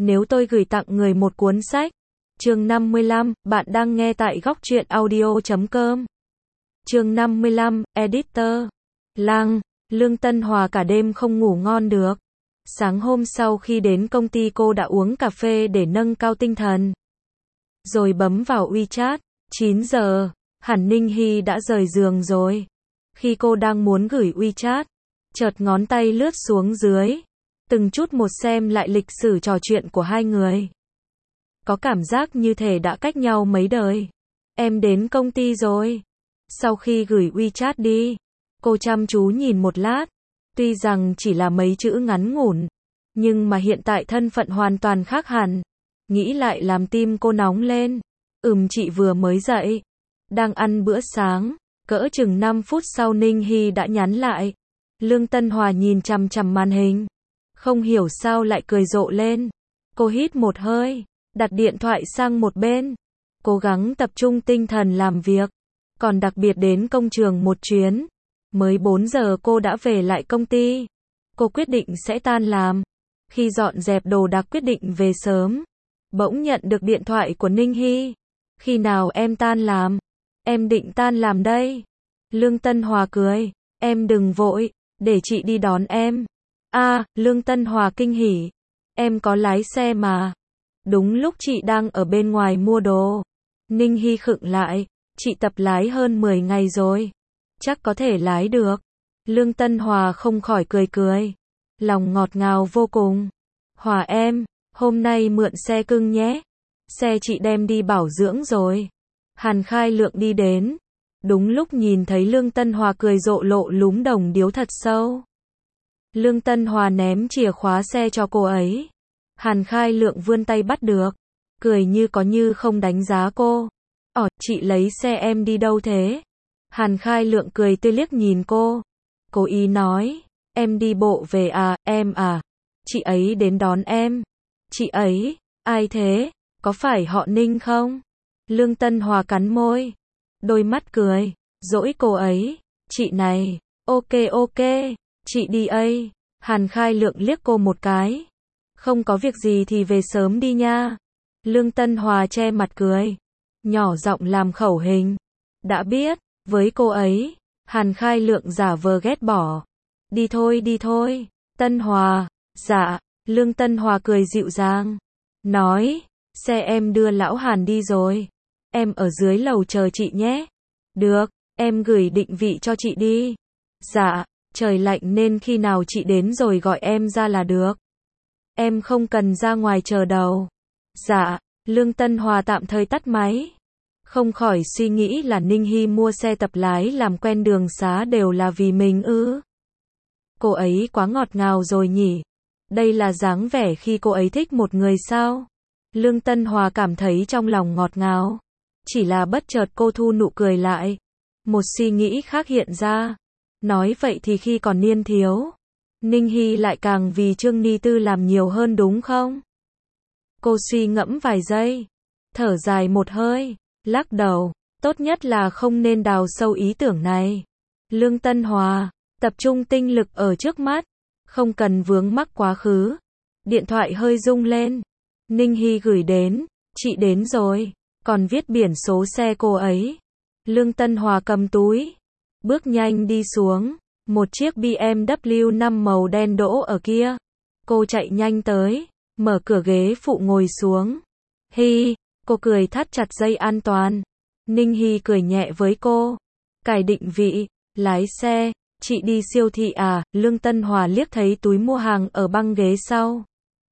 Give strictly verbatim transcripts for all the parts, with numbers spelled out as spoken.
Nếu tôi gửi tặng người một cuốn sách. Chương năm mươi lăm, bạn đang nghe tại góc truyện audio chấm com. Chương năm mươi lăm, Editor. Lăng, Lương Tân Hòa cả đêm không ngủ ngon được. Sáng hôm sau khi đến công ty cô đã uống cà phê để nâng cao tinh thần. Rồi bấm vào WeChat. chín giờ, hẳn Ninh Hy đã rời giường rồi. Khi cô đang muốn gửi WeChat, chợt ngón tay lướt xuống dưới. Từng chút một xem lại lịch sử trò chuyện của hai người. Có cảm giác như thể đã cách nhau mấy đời. Em đến công ty rồi. Sau khi gửi WeChat đi, cô chăm chú nhìn một lát. Tuy rằng chỉ là mấy chữ ngắn ngủn, nhưng mà hiện tại thân phận hoàn toàn khác hẳn. Nghĩ lại làm tim cô nóng lên. Ừm, chị vừa mới dậy. Đang ăn bữa sáng. Cỡ chừng năm phút sau Ninh Hy đã nhắn lại. Lương Tân Hòa nhìn chằm chằm màn hình. Không hiểu sao lại cười rộ lên. Cô hít một hơi, đặt điện thoại sang một bên. Cố gắng tập trung tinh thần làm việc. Còn đặc biệt đến công trường một chuyến. Mới bốn giờ cô đã về lại công ty. Cô quyết định sẽ tan làm. Khi dọn dẹp đồ đạc quyết định về sớm, bỗng nhận được điện thoại của Ninh Hy. Khi nào em tan làm? Em định tan làm đây. Lương Tân Hòa cười. Em đừng vội, để chị đi đón em. À, Lương Tân Hòa kinh hỉ. Em có lái xe mà. Đúng lúc chị đang ở bên ngoài mua đồ. Ninh Hy khựng lại. Chị tập lái hơn mười ngày rồi. Chắc có thể lái được. Lương Tân Hòa không khỏi cười cười. Lòng ngọt ngào vô cùng. Hòa em, hôm nay mượn xe cưng nhé. Xe chị đem đi bảo dưỡng rồi. Hàn Khai Lượng đi đến. Đúng lúc nhìn thấy Lương Tân Hòa cười rộ lộ lúm đồng điếu thật sâu. Lương Tân Hòa ném chìa khóa xe cho cô ấy. Hàn Khai Lượng vươn tay bắt được. Cười như có như không đánh giá cô. Ồ, chị lấy xe em đi đâu thế? Hàn Khai Lượng cười tươi liếc nhìn cô. Cố ý nói. Em đi bộ về à, em à. Chị ấy đến đón em. Chị ấy? Ai thế? Có phải họ Ninh không? Lương Tân Hòa cắn môi. Đôi mắt cười. Dỗi cô ấy. Chị này. Ok ok. Chị đi ấy. Hàn Khai Lượng liếc cô một cái. Không có việc gì thì về sớm đi nha. Lương Tân Hòa che mặt cười. Nhỏ giọng làm khẩu hình. Đã biết. Với cô ấy. Hàn Khai Lượng giả vờ ghét bỏ. Đi thôi đi thôi. Tân Hòa. Dạ. Lương Tân Hòa cười dịu dàng. Nói. Xe em đưa lão Hàn đi rồi. Em ở dưới lầu chờ chị nhé. Được. Em gửi định vị cho chị đi. Dạ. Trời lạnh nên khi nào chị đến rồi gọi em ra là được. Em không cần ra ngoài chờ đâu. Dạ. Lương Tân Hòa tạm thời tắt máy. Không khỏi suy nghĩ là Ninh Hy mua xe tập lái làm quen đường xá đều là vì mình ư. Cô ấy quá ngọt ngào rồi nhỉ. Đây là dáng vẻ khi cô ấy thích một người sao? Lương Tân Hòa cảm thấy trong lòng ngọt ngào. Chỉ là bất chợt cô thu nụ cười lại. Một suy nghĩ khác hiện ra. Nói vậy thì khi còn niên thiếu, Ninh Hy lại càng vì Trương Ni Tư làm nhiều hơn đúng không? Cô suy ngẫm vài giây. Thở dài một hơi. Lắc đầu. Tốt nhất là không nên đào sâu ý tưởng này. Lương Tân Hòa. Tập trung tinh lực ở trước mắt. Không cần vướng mắc quá khứ. Điện thoại hơi rung lên. Ninh Hy gửi đến. Chị đến rồi. Còn viết biển số xe cô ấy. Lương Tân Hòa cầm túi. Bước nhanh đi xuống. Một chiếc B M W năm màu đen đỗ ở kia. Cô chạy nhanh tới. Mở cửa ghế phụ ngồi xuống. Hy. Cô cười thắt chặt dây an toàn. Ninh Hy cười nhẹ với cô. Cài định vị. Lái xe. Chị đi siêu thị à? Lương Tân Hòa liếc thấy túi mua hàng ở băng ghế sau.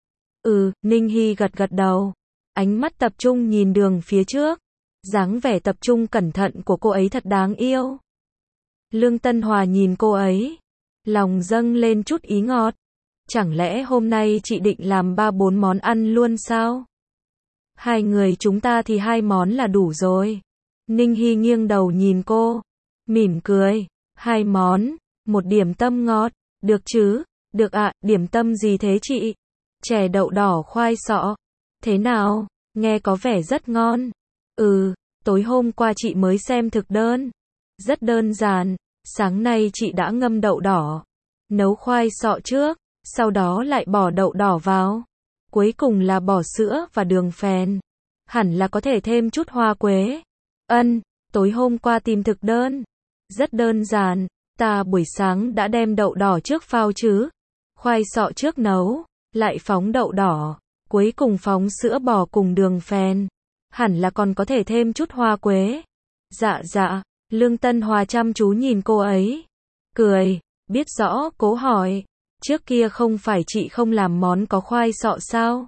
Ừ, Ninh Hy gật gật đầu. Ánh mắt tập trung nhìn đường phía trước. Dáng vẻ tập trung cẩn thận của cô ấy thật đáng yêu. Lương Tân Hòa nhìn cô ấy. Lòng dâng lên chút ý ngọt. Chẳng lẽ hôm nay chị định làm ba bốn món ăn luôn sao? Hai người chúng ta thì hai món là đủ rồi. Ninh Hy nghiêng đầu nhìn cô. Mỉm cười. Hai món. Một điểm tâm ngọt. Được chứ? Được ạ. Điểm tâm gì thế chị? Chè đậu đỏ khoai sọ. Thế nào? Nghe có vẻ rất ngon. Ừ. Tối hôm qua chị mới xem thực đơn. Rất đơn giản. Sáng nay chị đã ngâm đậu đỏ. Nấu khoai sọ trước. Sau đó lại bỏ đậu đỏ vào. Cuối cùng là bỏ sữa và đường phèn. Hẳn là có thể thêm chút hoa quế. Ân, tối hôm qua tìm thực đơn. Rất đơn giản, ta buổi sáng đã đem đậu đỏ trước phao chứ. Khoai sọ trước nấu, lại phóng đậu đỏ, cuối cùng phóng sữa bò cùng đường phèn. Hẳn là còn có thể thêm chút hoa quế. Dạ dạ, Lương Tân Hòa chăm chú nhìn cô ấy. Cười, biết rõ, cố hỏi. Trước kia không phải chị không làm món có khoai sọ sao?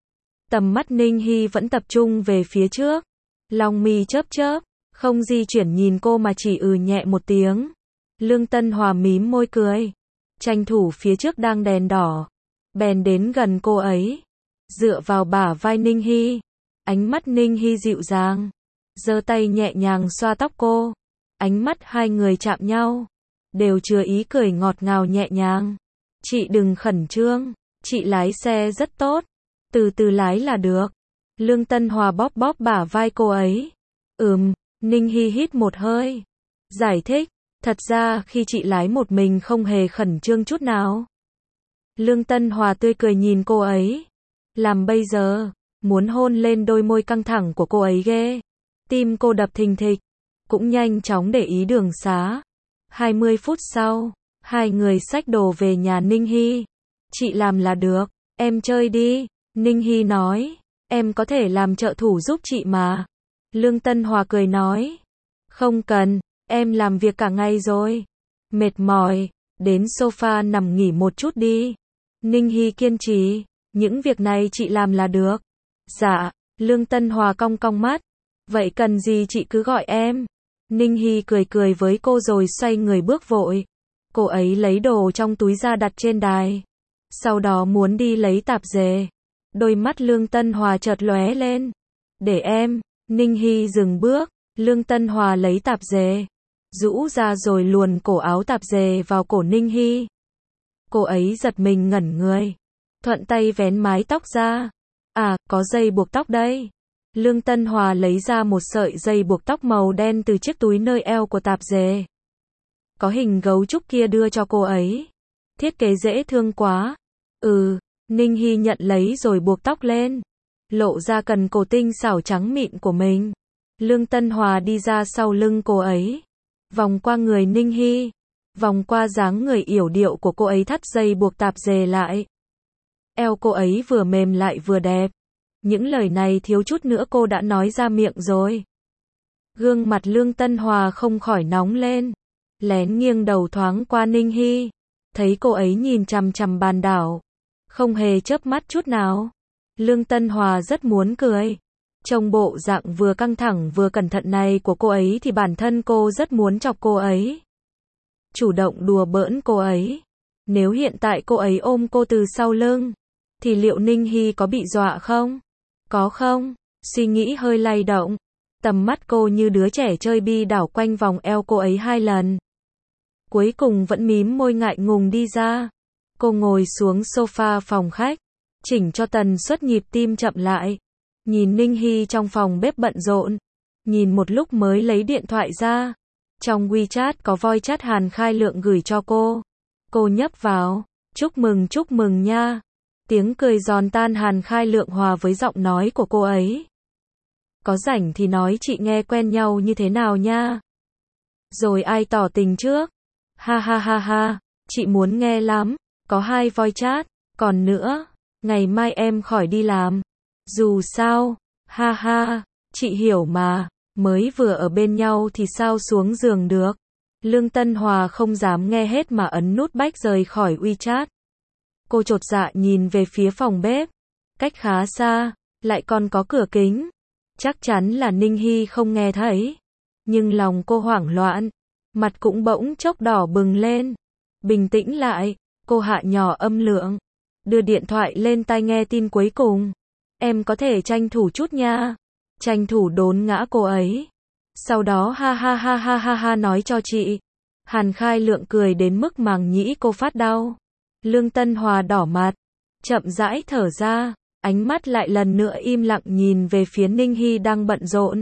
Tầm mắt Ninh Hy vẫn tập trung về phía trước. Lòng mi chớp chớp, không di chuyển nhìn cô mà chỉ ừ nhẹ một tiếng. Lương Tân Hòa mím môi cười. Tranh thủ phía trước đang đèn đỏ. Bèn đến gần cô ấy. Dựa vào bả vai Ninh Hy. Ánh mắt Ninh Hy dịu dàng. Giơ tay nhẹ nhàng xoa tóc cô. Ánh mắt hai người chạm nhau. Đều chứa ý cười ngọt ngào nhẹ nhàng. Chị đừng khẩn trương. Chị lái xe rất tốt. Từ từ lái là được. Lương Tân Hòa bóp bóp bả vai cô ấy. Ừm, Ninh Hy hít một hơi. Giải thích. Thật ra khi chị lái một mình không hề khẩn trương chút nào. Lương Tân Hòa tươi cười nhìn cô ấy. Làm bây giờ, muốn hôn lên đôi môi căng thẳng của cô ấy ghê. Tim cô đập thình thịch. Cũng nhanh chóng để ý đường xá. hai mươi phút sau, hai người xách đồ về nhà Ninh Hy. Chị làm là được, em chơi đi. Ninh Hy nói, em có thể làm trợ thủ giúp chị mà. Lương Tân Hòa cười nói, không cần, em làm việc cả ngày rồi. Mệt mỏi, đến sofa nằm nghỉ một chút đi. Ninh Hy kiên trì, những việc này chị làm là được. Dạ, Lương Tân Hòa cong cong mắt. Vậy cần gì chị cứ gọi em. Ninh Hy cười cười với cô rồi xoay người bước vội. Cô ấy lấy đồ trong túi ra đặt trên đài. Sau đó muốn đi lấy tạp dề. Đôi mắt Lương Tân Hòa chợt lóe lên. Để em. Ninh Hy dừng bước. Lương Tân Hòa lấy tạp dề. Rũ ra rồi luồn cổ áo tạp dề vào cổ Ninh Hy. Cô ấy giật mình ngẩn người. Thuận tay vén mái tóc ra. À, có dây buộc tóc đây. Lương Tân Hòa lấy ra một sợi dây buộc tóc màu đen từ chiếc túi nơi eo của tạp dề. Có hình gấu trúc kia đưa cho cô ấy. Thiết kế dễ thương quá. Ừ, Ninh Hy nhận lấy rồi buộc tóc lên. Lộ ra cần cổ tinh xảo trắng mịn của mình. Lương Tân Hòa đi ra sau lưng cô ấy. Vòng qua người Ninh Hy. Vòng qua dáng người yểu điệu của cô ấy thắt dây buộc tạp dề lại. Eo cô ấy vừa mềm lại vừa đẹp. Những lời này thiếu chút nữa cô đã nói ra miệng rồi. Gương mặt Lương Tân Hòa không khỏi nóng lên. Lén nghiêng đầu thoáng qua Ninh Hy. Thấy cô ấy nhìn chằm chằm bàn đảo. Không hề chớp mắt chút nào. Lương Tân Hòa rất muốn cười. Trông bộ dạng vừa căng thẳng vừa cẩn thận này của cô ấy thì bản thân cô rất muốn chọc cô ấy. Chủ động đùa bỡn cô ấy. Nếu hiện tại cô ấy ôm cô từ sau lưng, thì liệu Ninh Hy có bị dọa không? Có không? Suy nghĩ hơi lay động. Tầm mắt cô như đứa trẻ chơi bi đảo quanh vòng eo cô ấy hai lần. Cuối cùng vẫn mím môi ngại ngùng đi ra. Cô ngồi xuống sofa phòng khách. Chỉnh cho tần suất nhịp tim chậm lại. Nhìn Ninh Hy trong phòng bếp bận rộn. Nhìn một lúc mới lấy điện thoại ra. Trong WeChat có voice chat Hàn Khai Lượng gửi cho cô. Cô nhấp vào. Chúc mừng chúc mừng nha. Tiếng cười giòn tan Hàn Khai Lượng hòa với giọng nói của cô ấy. Có rảnh thì nói chị nghe quen nhau như thế nào nha. Rồi ai tỏ tình trước? Ha ha ha ha, chị muốn nghe lắm. Có hai voice chat. Còn nữa, ngày mai em khỏi đi làm. Dù sao, ha ha, chị hiểu mà. Mới vừa ở bên nhau thì sao xuống giường được. Lương Tân Hòa không dám nghe hết mà ấn nút bách rời khỏi WeChat. Cô chột dạ nhìn về phía phòng bếp. Cách khá xa, lại còn có cửa kính. Chắc chắn là Ninh Hy không nghe thấy. Nhưng lòng cô hoảng loạn. Mặt cũng bỗng chốc đỏ bừng lên. Bình tĩnh lại, cô hạ nhỏ âm lượng. Đưa điện thoại lên tai nghe tin cuối cùng. Em có thể tranh thủ chút nha. Tranh thủ đốn ngã cô ấy. Sau đó ha ha ha ha ha ha nói cho chị. Hàn Khai Lượng cười đến mức màng nhĩ cô phát đau. Lương Tân Hòa đỏ mặt. Chậm rãi thở ra. Ánh mắt lại lần nữa im lặng nhìn về phía Ninh Hy đang bận rộn.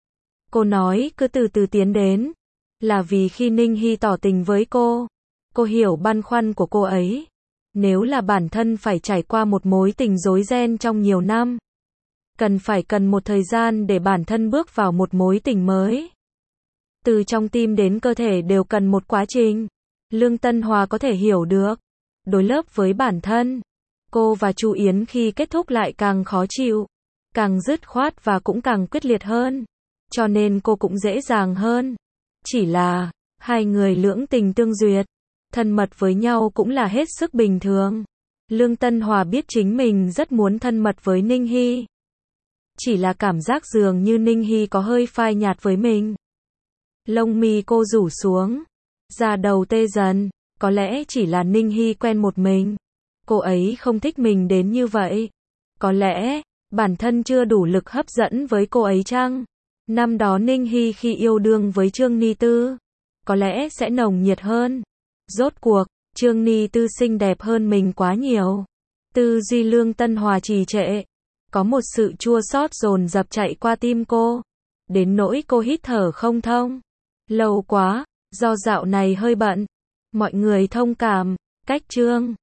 Cô nói cứ từ từ tiến đến. Là vì khi Ninh Hy tỏ tình với cô, cô hiểu băn khoăn của cô ấy. Nếu là bản thân phải trải qua một mối tình rối ren trong nhiều năm, cần phải cần một thời gian để bản thân bước vào một mối tình mới. Từ trong tim đến cơ thể đều cần một quá trình. Lương Tân Hòa có thể hiểu được. Đối lớp với bản thân, cô và Chu Yến khi kết thúc lại càng khó chịu, càng dứt khoát và cũng càng quyết liệt hơn. Cho nên cô cũng dễ dàng hơn. Chỉ là, hai người lưỡng tình tương duyệt, thân mật với nhau cũng là hết sức bình thường. Lương Tân Hòa biết chính mình rất muốn thân mật với Ninh Hy. Chỉ là cảm giác dường như Ninh Hy có hơi phai nhạt với mình. Lông mi cô rủ xuống, da đầu tê dần, có lẽ chỉ là Ninh Hy quen một mình. Cô ấy không thích mình đến như vậy. Có lẽ, bản thân chưa đủ lực hấp dẫn với cô ấy chăng? Năm đó Ninh Hy khi yêu đương với Trương Ni Tư, có lẽ sẽ nồng nhiệt hơn. Rốt cuộc, Trương Ni Tư xinh đẹp hơn mình quá nhiều. Tư duy Lương Tân Hòa trì trệ. Có một sự chua xót dồn dập chạy qua tim cô. Đến nỗi cô hít thở không thông. Lâu quá, do dạo này hơi bận. Mọi người thông cảm. Cách chương